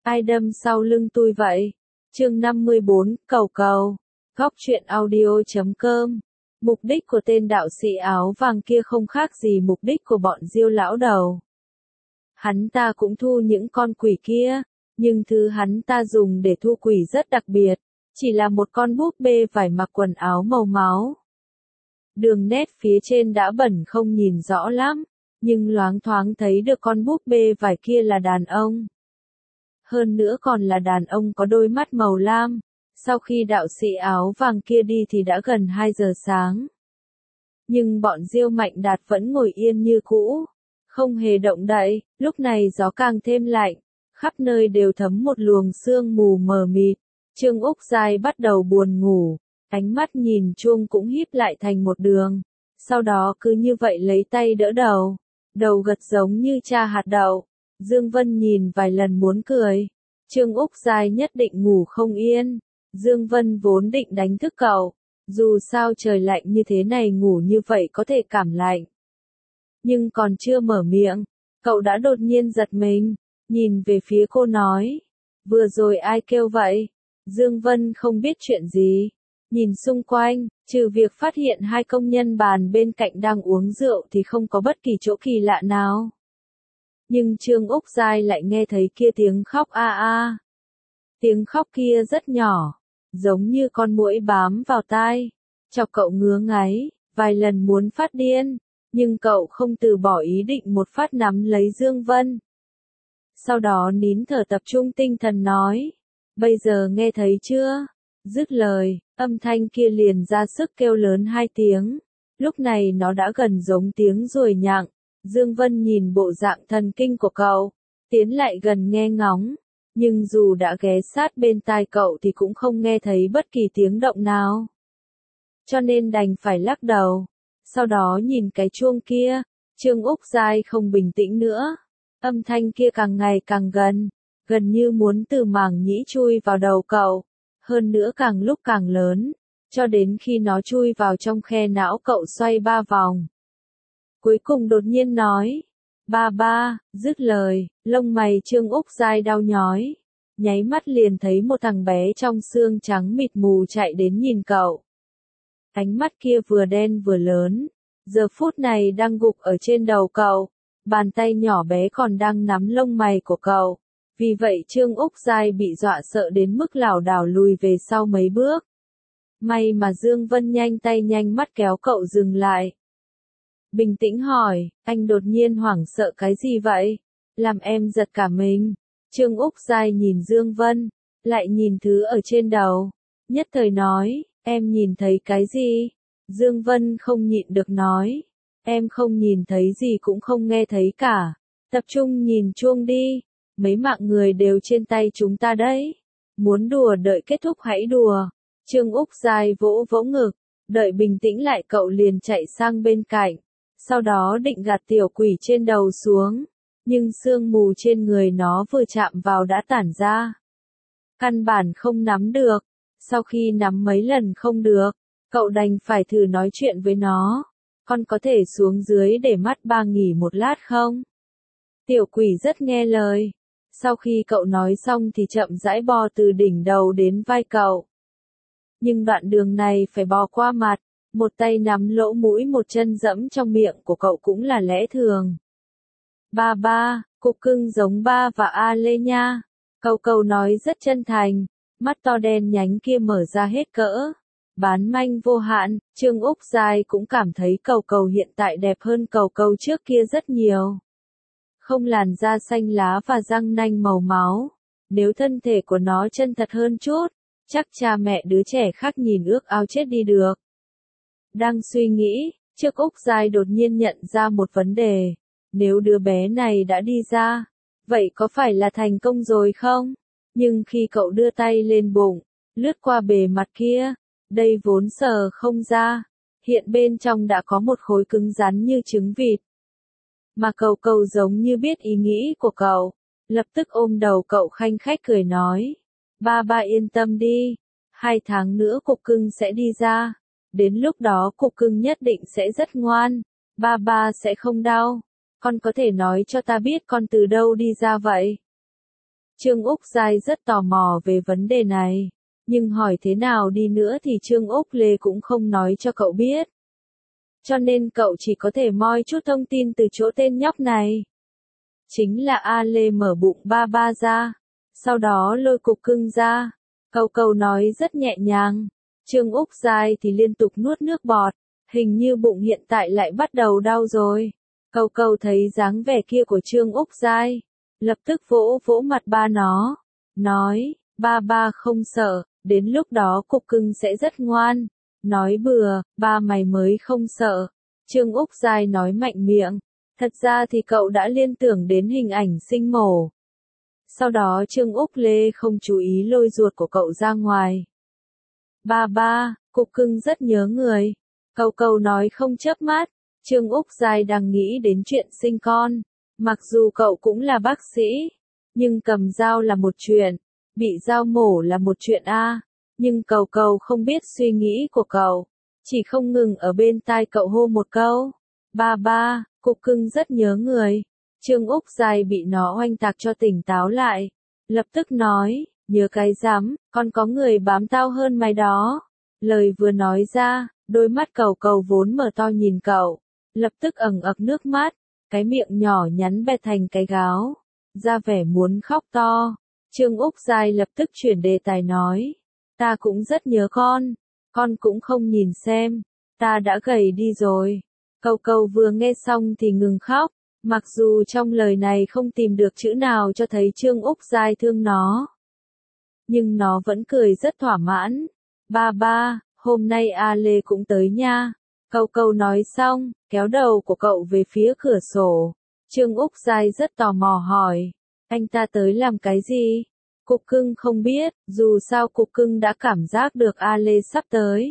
Ai đâm sau lưng tôi vậy? Chương 54, cầu cầu. Góc truyện audio.com. Mục đích của tên đạo sĩ áo vàng kia không khác gì mục đích của bọn Diêu lão đầu. Hắn ta cũng thu những con quỷ kia, nhưng thứ hắn ta dùng để thu quỷ rất đặc biệt, chỉ là một con búp bê vải mặc quần áo màu máu. Đường nét phía trên đã bẩn không nhìn rõ lắm, nhưng loáng thoáng thấy được con búp bê vải kia là đàn ông. Hơn nữa còn là đàn ông có đôi mắt màu lam. Sau khi đạo sĩ áo vàng kia đi thì đã gần 2 giờ sáng. Nhưng bọn Diêu Mạnh Đạt vẫn ngồi yên như cũ, không hề động đậy. Lúc này gió càng thêm lạnh, khắp nơi đều thấm một luồng sương mù mờ mịt. Trương Úc Giai bắt đầu buồn ngủ, ánh mắt nhìn chuông cũng híp lại thành một đường. Sau đó cứ như vậy lấy tay đỡ đầu gật giống như cha hạt đậu. Dương Vân nhìn vài lần muốn cười. Trương Úc Giai nhất định ngủ không yên. Dương Vân vốn định đánh thức cậu, dù sao trời lạnh như thế này ngủ như vậy có thể cảm lạnh. Nhưng còn chưa mở miệng, cậu đã đột nhiên giật mình, nhìn về phía cô nói, vừa rồi ai kêu vậy? Dương Vân không biết chuyện gì, nhìn xung quanh, trừ việc phát hiện hai công nhân bàn bên cạnh đang uống rượu thì không có bất kỳ chỗ kỳ lạ nào. Nhưng Trương Úc Giai lại nghe thấy kia tiếng khóc a a. Tiếng khóc kia rất nhỏ, giống như con muỗi bám vào tai, chọc cậu ngứa ngáy, vài lần muốn phát điên, nhưng cậu không từ bỏ ý định một phát nắm lấy Dương Vân. Sau đó nín thở tập trung tinh thần nói, bây giờ nghe thấy chưa? Dứt lời, âm thanh kia liền ra sức kêu lớn 2 tiếng, lúc này nó đã gần giống tiếng ruồi nhặng. Dương Vân nhìn bộ dạng thần kinh của cậu, tiến lại gần nghe ngóng. Nhưng dù đã ghé sát bên tai cậu thì cũng không nghe thấy bất kỳ tiếng động nào. Cho nên đành phải lắc đầu. Sau đó nhìn cái chuông kia, Trương Úc Giai không bình tĩnh nữa. Âm thanh kia càng ngày càng gần như muốn từ màng nhĩ chui vào đầu cậu. Hơn nữa càng lúc càng lớn, cho đến khi nó chui vào trong khe não cậu xoay 3 vòng. Cuối cùng đột nhiên nói, ba, dứt lời, lông mày Trương Úc Giai đau nhói, nháy mắt liền thấy một thằng bé trong xương trắng mịt mù chạy đến nhìn cậu. Ánh mắt kia vừa đen vừa lớn, giờ phút này đang gục ở trên đầu cậu, bàn tay nhỏ bé còn đang nắm lông mày của cậu. Vì vậy Trương Úc Giai bị dọa sợ đến mức lảo đảo lùi về sau mấy bước. May mà Dương Vân nhanh tay nhanh mắt kéo cậu dừng lại. Bình tĩnh hỏi, anh đột nhiên hoảng sợ cái gì vậy? Làm em giật cả mình. Trương Úc Giai nhìn Dương Vân, lại nhìn thứ ở trên đầu. Nhất thời nói, em nhìn thấy cái gì? Dương Vân không nhịn được nói, em không nhìn thấy gì cũng không nghe thấy cả. Tập trung nhìn chuông đi, mấy mạng người đều trên tay chúng ta đấy. Muốn đùa đợi kết thúc hãy đùa. Trương Úc Giai vỗ vỗ ngực, đợi bình tĩnh lại cậu liền chạy sang bên cạnh. Sau đó định gạt tiểu quỷ trên đầu xuống, nhưng sương mù trên người nó vừa chạm vào đã tản ra. Căn bản không nắm được, sau khi nắm mấy lần không được, cậu đành phải thử nói chuyện với nó. Con có thể xuống dưới để mắt ba nghỉ một lát không? Tiểu quỷ rất nghe lời. Sau khi cậu nói xong thì chậm rãi bò từ đỉnh đầu đến vai cậu. Nhưng đoạn đường này phải bò qua mặt. Một tay nắm lỗ mũi một chân dẫm trong miệng của cậu cũng là lẽ thường. Ba, cục cưng giống ba và A Lê nha. Cậu nói rất chân thành, mắt to đen nhánh kia mở ra hết cỡ. Bán manh vô hạn, Trương Úc Giai cũng cảm thấy cậu hiện tại đẹp hơn cậu trước kia rất nhiều. Không làn da xanh lá và răng nanh màu máu. Nếu thân thể của nó chân thật hơn chút, chắc cha mẹ đứa trẻ khác nhìn ước ao chết đi được. Đang suy nghĩ, Trương Úc Giai đột nhiên nhận ra một vấn đề. Nếu đứa bé này đã đi ra, vậy có phải là thành công rồi không? Nhưng khi cậu đưa tay lên bụng, lướt qua bề mặt kia, đây vốn sờ không ra, hiện bên trong đã có một khối cứng rắn như trứng vịt. Mà cậu giống như biết ý nghĩ của cậu, lập tức ôm đầu cậu khanh khách cười nói. Ba yên tâm đi, 2 tháng nữa cục cưng sẽ đi ra. Đến lúc đó cục cưng nhất định sẽ rất ngoan, ba sẽ không đau. Con có thể nói cho ta biết con từ đâu đi ra vậy? Trương Úc Giai rất tò mò về vấn đề này, nhưng hỏi thế nào đi nữa thì Trương Úc Lê cũng không nói cho cậu biết. Cho nên cậu chỉ có thể moi chút thông tin từ chỗ tên nhóc này. Chính là A Lê mở bụng ba ba ra, sau đó lôi cục cưng ra. Cậu nói rất nhẹ nhàng. Trương Úc Giai thì liên tục nuốt nước bọt, hình như bụng hiện tại lại bắt đầu đau rồi. Cậu thấy dáng vẻ kia của Trương Úc Giai, lập tức vỗ vỗ mặt ba nó, nói, ba ba không sợ, đến lúc đó cục cưng sẽ rất ngoan. Nói bừa, ba mày mới không sợ. Trương Úc Giai nói mạnh miệng. Thật ra thì cậu đã liên tưởng đến hình ảnh sinh mổ. Sau đó Trương Úc Lê không chú ý lôi ruột của cậu ra ngoài. Ba ba, cục cưng rất nhớ người. Cậu nói không chớp mắt. Trương Úc Giai đang nghĩ đến chuyện sinh con. Mặc dù cậu cũng là bác sĩ, nhưng cầm dao là một chuyện, bị dao mổ là một chuyện a. Nhưng cậu không biết suy nghĩ của cậu, chỉ không ngừng ở bên tai cậu hô một câu. Ba ba, cục cưng rất nhớ người. Trương Úc Giai bị nó oanh tạc cho tỉnh táo lại. Lập tức nói, nhớ cái rắm, còn có người bám tao hơn mày đó. Lời vừa nói ra, đôi mắt cậu vốn mở to nhìn cậu, lập tức ẩn ực nước mắt, cái miệng nhỏ nhắn bẹt thành cái gáo, ra vẻ muốn khóc to. Trương Úc Giai lập tức chuyển đề tài nói, ta cũng rất nhớ con cũng không nhìn xem, ta đã gầy đi rồi. Cậu vừa nghe xong thì ngừng khóc, mặc dù trong lời này không tìm được chữ nào cho thấy Trương Úc Giai thương nó. Nhưng nó vẫn cười rất thỏa mãn. Ba ba, hôm nay A Lê cũng tới nha. Cậu nói xong, kéo đầu của cậu về phía cửa sổ. Trương Úc Giai rất tò mò hỏi, anh ta tới làm cái gì? Cục cưng không biết, dù sao cục cưng đã cảm giác được A Lê sắp tới.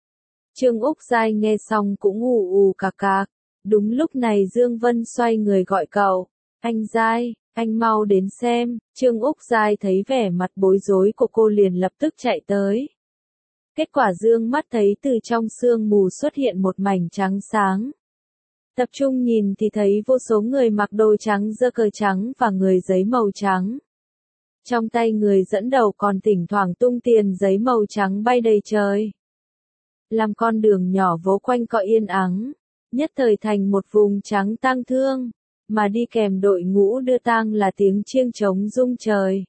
Trương Úc Giai nghe xong cũng ù cạc cạc. Đúng lúc này Dương Vân xoay người gọi cậu. Anh Giai, anh mau đến xem. Trương Úc Giai thấy vẻ mặt bối rối của cô liền lập tức chạy tới. Kết quả dương mắt thấy từ trong sương mù xuất hiện một mảnh trắng sáng. Tập trung nhìn thì thấy vô số người mặc đồ trắng giơ cờ trắng và người giấy màu trắng. Trong tay người dẫn đầu còn thỉnh thoảng tung tiền giấy màu trắng bay đầy trời. Làm con đường nhỏ vố quanh cọ yên ắng, nhất thời thành một vùng trắng tang thương, mà đi kèm đội ngũ đưa tang là tiếng chiêng trống rung trời.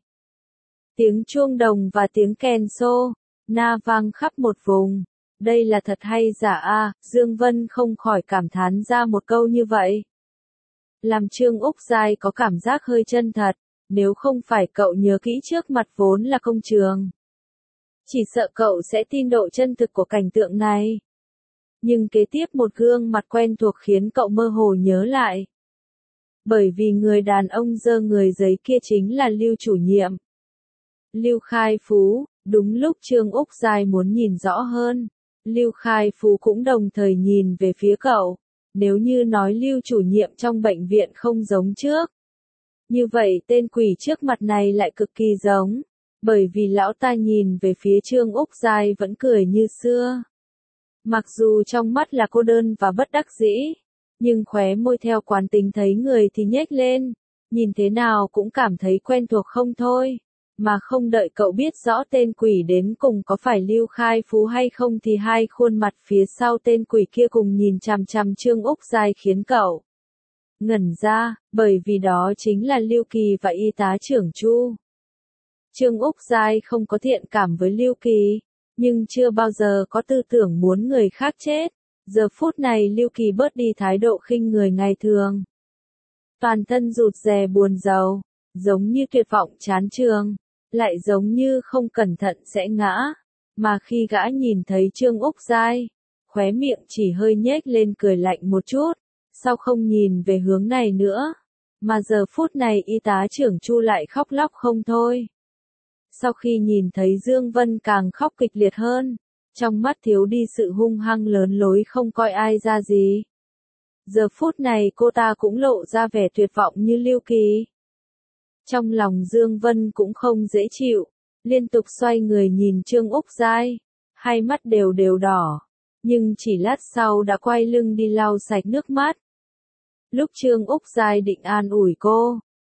Tiếng chuông đồng và tiếng kèn xô, na vang khắp một vùng. Đây là thật hay giả a? Dương Vân không khỏi cảm thán ra một câu như vậy. Làm Trương Úc Giai có cảm giác hơi chân thật, nếu không phải cậu nhớ kỹ trước mặt vốn là công trường. Chỉ sợ cậu sẽ tin độ chân thực của cảnh tượng này. Nhưng kế tiếp một gương mặt quen thuộc khiến cậu mơ hồ nhớ lại. Bởi vì người đàn ông giơ người giấy kia chính là Lưu chủ nhiệm. Lưu Khai Phú, đúng lúc Trương Úc Giai muốn nhìn rõ hơn. Lưu Khai Phú cũng đồng thời nhìn về phía cậu. Nếu như nói Lưu chủ nhiệm trong bệnh viện không giống trước, như vậy tên quỷ trước mặt này lại cực kỳ giống. Bởi vì lão ta nhìn về phía Trương Úc Giai vẫn cười như xưa. Mặc dù trong mắt là cô đơn và bất đắc dĩ, nhưng khóe môi theo quán tính thấy người thì nhếch lên, nhìn thế nào cũng cảm thấy quen thuộc không thôi. Mà không đợi cậu biết rõ tên quỷ đến cùng có phải Lưu Khai Phú hay không thì hai khuôn mặt phía sau tên quỷ kia cùng nhìn chằm chằm Trương Úc Giai khiến cậu ngẩn ra, bởi vì đó chính là Lưu Kỳ và y tá trưởng Chu. Trương Úc Giai không có thiện cảm với Lưu Kỳ, nhưng chưa bao giờ có tư tưởng muốn người khác chết. Giờ phút này Lưu Kỳ bớt đi thái độ khinh người ngày thường. Toàn thân rụt rè buồn rầu, giống như tuyệt vọng chán trường, lại giống như không cẩn thận sẽ ngã. Mà khi gã nhìn thấy Trương Úc Giai, khóe miệng chỉ hơi nhếch lên cười lạnh một chút, sau không nhìn về hướng này nữa. Mà giờ phút này y tá trưởng Chu lại khóc lóc không thôi. Sau khi nhìn thấy Dương Vân càng khóc kịch liệt hơn, trong mắt thiếu đi sự hung hăng lớn lối không coi ai ra gì. Giờ phút này cô ta cũng lộ ra vẻ tuyệt vọng như Lưu Kỳ. Trong lòng Dương Vân cũng không dễ chịu, liên tục xoay người nhìn Trương Úc Giai, hai mắt đều đỏ, nhưng chỉ lát sau đã quay lưng đi lau sạch nước mắt. Lúc Trương Úc Giai định an ủi cô,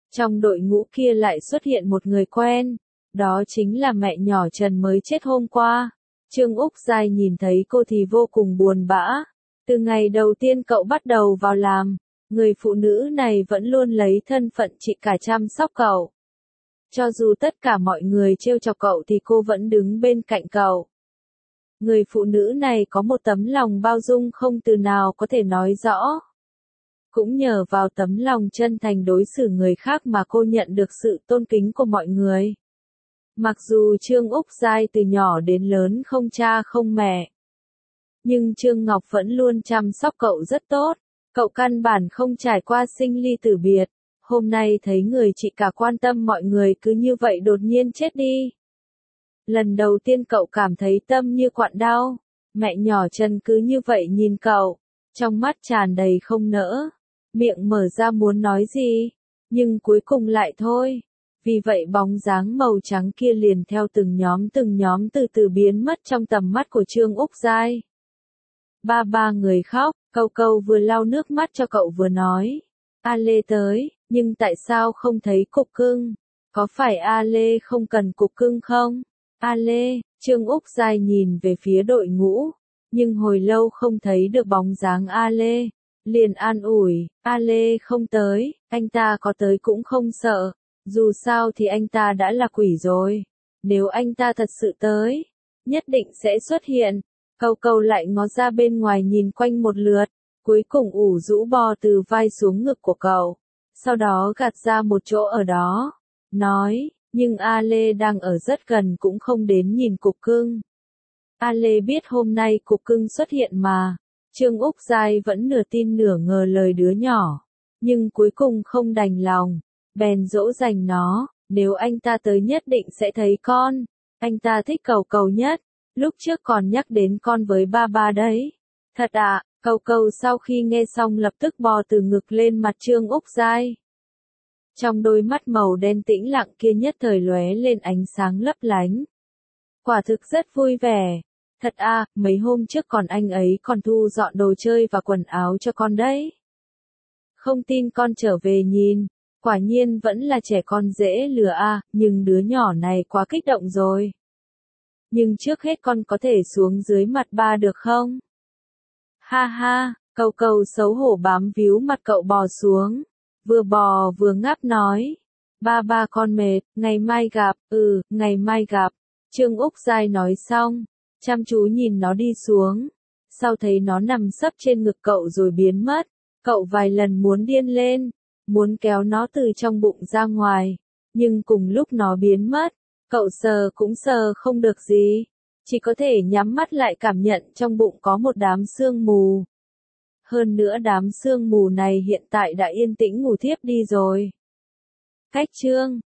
Trong đội ngũ kia lại xuất hiện một người quen, đó chính là mẹ nhỏ Trần mới chết hôm qua. Trương Úc Giai nhìn thấy cô thì vô cùng buồn bã. Từ ngày đầu tiên cậu bắt đầu vào làm, người phụ nữ này vẫn luôn lấy thân phận chị cả chăm sóc cậu. Cho dù tất cả mọi người trêu chọc cậu thì cô vẫn đứng bên cạnh cậu. Người phụ nữ này có một tấm lòng bao dung không từ nào có thể nói rõ. Cũng nhờ vào tấm lòng chân thành đối xử người khác mà cô nhận được sự tôn kính của mọi người. Mặc dù Trương Úc Giai từ nhỏ đến lớn không cha không mẹ, nhưng Trương Ngọc vẫn luôn chăm sóc cậu rất tốt. Cậu căn bản không trải qua sinh ly tử biệt. Hôm nay thấy người chị cả quan tâm mọi người cứ như vậy đột nhiên chết đi. Lần đầu tiên cậu cảm thấy tâm như quặn đau. Mẹ nhỏ Trần cứ như vậy nhìn cậu, trong mắt tràn đầy không nỡ. Miệng mở ra muốn nói gì, nhưng cuối cùng lại thôi. Vì vậy bóng dáng màu trắng kia liền theo từng nhóm từ từ biến mất trong tầm mắt của Trương Úc Giai. Ba người khóc, Câu Câu vừa lau nước mắt cho cậu vừa nói. A Lê tới, nhưng tại sao không thấy cục cưng? Có phải A Lê không cần cục cưng không? A Lê, Trương Úc Giai nhìn về phía đội ngũ, nhưng hồi lâu không thấy được bóng dáng A Lê. Liền an ủi, A Lê không tới, anh ta có tới cũng không sợ. Dù sao thì anh ta đã là quỷ rồi. Nếu anh ta thật sự tới, nhất định sẽ xuất hiện. Câu Câu lại ngó ra bên ngoài nhìn quanh một lượt, cuối cùng ủ rũ bò từ vai xuống ngực của cậu. Sau đó gạt ra một chỗ ở đó, nói, nhưng A Lê đang ở rất gần cũng không đến nhìn cục cưng. A Lê biết hôm nay cục cưng xuất hiện mà. Trương Úc Giai vẫn nửa tin nửa ngờ lời đứa nhỏ, nhưng cuối cùng không đành lòng, bèn dỗ dành nó, nếu anh ta tới nhất định sẽ thấy con. Anh ta thích Cầu Cầu nhất, lúc trước còn nhắc đến con với ba đấy. Thật ạ, Cầu Cầu sau khi nghe xong lập tức bò từ ngực lên mặt Trương Úc Giai. Trong đôi mắt màu đen tĩnh lặng kia nhất thời lóe lên ánh sáng lấp lánh. Quả thực rất vui vẻ. Thật à, mấy hôm trước còn anh ấy còn thu dọn đồ chơi và quần áo cho con đấy. Không tin con trở về nhìn, quả nhiên vẫn là trẻ con dễ lừa à, nhưng đứa nhỏ này quá kích động rồi. Nhưng trước hết con có thể xuống dưới mặt ba được không? Ha ha, Cầu Cầu xấu hổ bám víu mặt cậu bò xuống, vừa bò vừa ngáp nói. Ba con mệt, ngày mai gặp, ngày mai gặp. Trương Úc Giai nói xong, chăm chú nhìn nó đi xuống. Sau thấy nó nằm sấp trên ngực cậu rồi biến mất, cậu vài lần muốn điên lên, muốn kéo nó từ trong bụng ra ngoài, nhưng cùng lúc nó biến mất, cậu sờ cũng sờ không được gì, chỉ có thể nhắm mắt lại cảm nhận trong bụng có một đám sương mù. Hơn nữa đám sương mù này hiện tại đã yên tĩnh ngủ thiếp đi rồi. Cách chương